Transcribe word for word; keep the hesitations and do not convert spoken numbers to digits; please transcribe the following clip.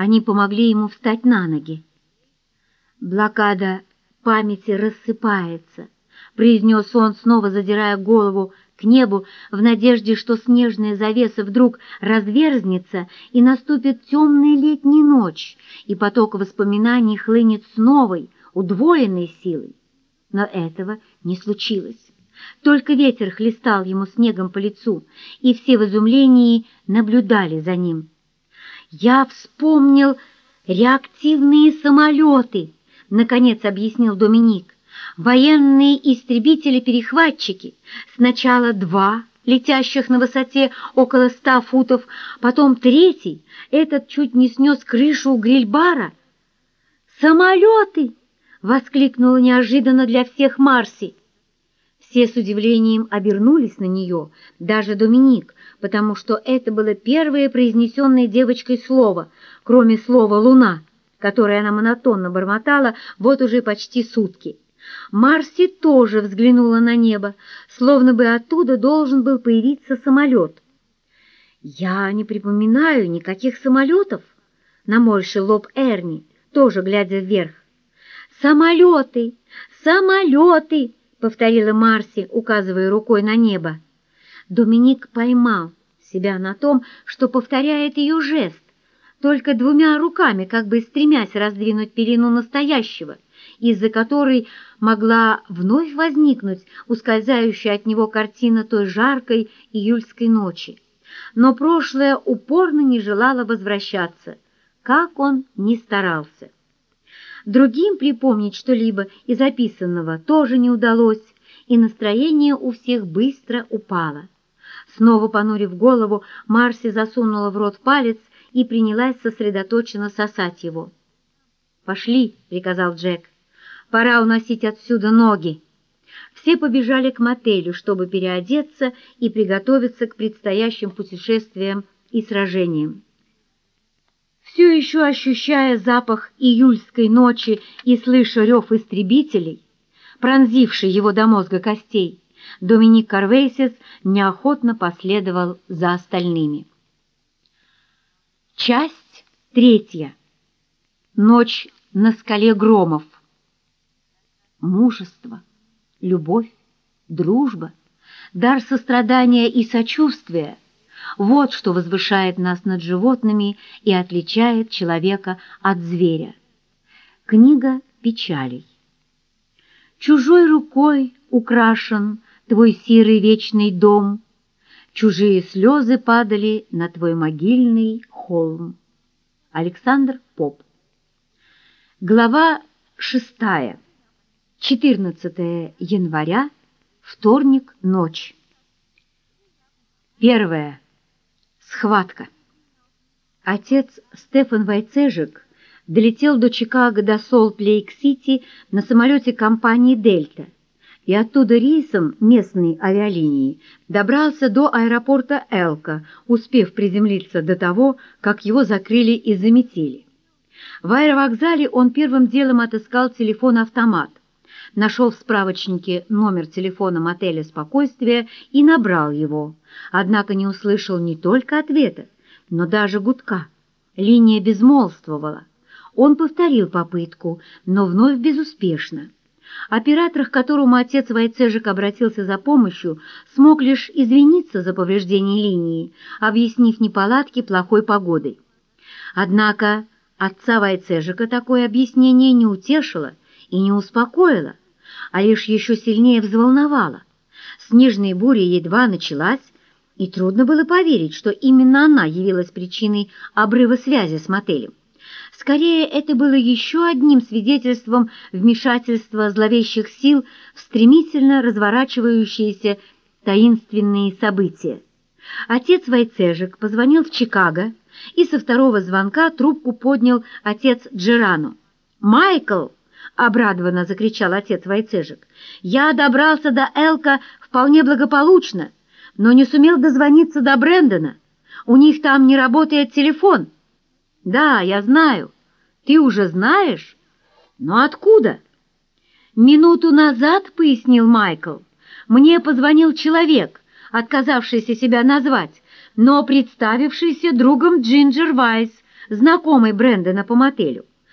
Они помогли ему встать на ноги. «Блокада памяти рассыпается», — произнес он, снова задирая голову к небу, в надежде, что снежная завеса вдруг разверзнется и наступит темная летняя ночь, и поток воспоминаний хлынет с новой, удвоенной силой. Но этого не случилось. Только ветер хлестал ему снегом по лицу, и все в изумлении наблюдали за ним. «Я вспомнил реактивные самолеты», — наконец объяснил Доминик. «Военные истребители-перехватчики, сначала два, летящих на высоте около ста футов, потом третий, этот чуть не снес крышу гриль-бара». «Самолеты!» — воскликнула неожиданно для всех Марси. Все с удивлением обернулись на нее, даже Доминик, потому что это было первое произнесенное девочкой слово, кроме слова «луна», которое она монотонно бормотала вот уже почти сутки. Марси тоже взглянула на небо, словно бы оттуда должен был появиться самолет. «Я не припоминаю никаких самолетов», — наморщил лоб Эрни, тоже глядя вверх. «Самолеты! Самолеты!» — повторила Марси, указывая рукой на небо. Доминик поймал себя на том, что повторяет ее жест, только двумя руками, как бы стремясь раздвинуть пелену настоящего, из-за которой могла вновь возникнуть ускользающая от него картина той жаркой июльской ночи. Но прошлое упорно не желало возвращаться, как он ни старался. Другим припомнить что-либо из описанного тоже не удалось, и настроение у всех быстро упало. Снова понурив голову, Марси засунула в рот палец и принялась сосредоточенно сосать его. «Пошли», — приказал Джек, — «пора уносить отсюда ноги». Все побежали к мотелю, чтобы переодеться и приготовиться к предстоящим путешествиям и сражениям. Все еще ощущая запах июльской ночи и слыша рев истребителей, пронзивший его до мозга костей, Доминик Карвейсис неохотно последовал за остальными. Часть третья. Ночь на скале Громов. Мужество, любовь, дружба, дар сострадания и сочувствия — вот что возвышает нас над животными и отличает человека от зверя. Книга печалей. Чужой рукой украшен твой сирый вечный дом, чужие слезы падали на твой могильный холм. Александр Поп. Глава шестая. четырнадцатое января, вторник, ночь. Первое. Схватка. Отец Стефан Вайцежик долетел до Чикаго до Солт-Лейк-Сити на самолете компании «Дельта» и оттуда рейсом местной авиалинии добрался до аэропорта Элка, успев приземлиться до того, как его закрыли из-за метели. В аэровокзале он первым делом отыскал телефон-автомат, нашел в справочнике номер телефона мотеля «Спокойствие» и набрал его, однако не услышал не только ответа, но даже гудка. Линия безмолвствовала. Он повторил попытку, но вновь безуспешно. Оператор, к которому отец Вайцежик обратился за помощью, смог лишь извиниться за повреждение линии, объяснив неполадки плохой погодой. Однако отца Вайцежика такое объяснение не утешило и не успокоило, а лишь еще сильнее взволновало. Снежная буря едва началась, и трудно было поверить, что именно она явилась причиной обрыва связи с мотелем. Скорее, это было еще одним свидетельством вмешательства зловещих сил в стремительно разворачивающиеся таинственные события. Отец Вайцежик позвонил в Чикаго, и со второго звонка трубку поднял отец Джерано. «Майкл!» — обрадованно закричал отец Вайцежик. «Я добрался до Элка вполне благополучно, но не сумел дозвониться до Брэндона. У них там не работает телефон». «Да, я знаю. Ты уже знаешь? Но откуда?» «Минуту назад, — пояснил Майкл, — мне позвонил человек, отказавшийся себя назвать, но представившийся другом Джинджер Вайс, знакомый Брэндона по мотелю.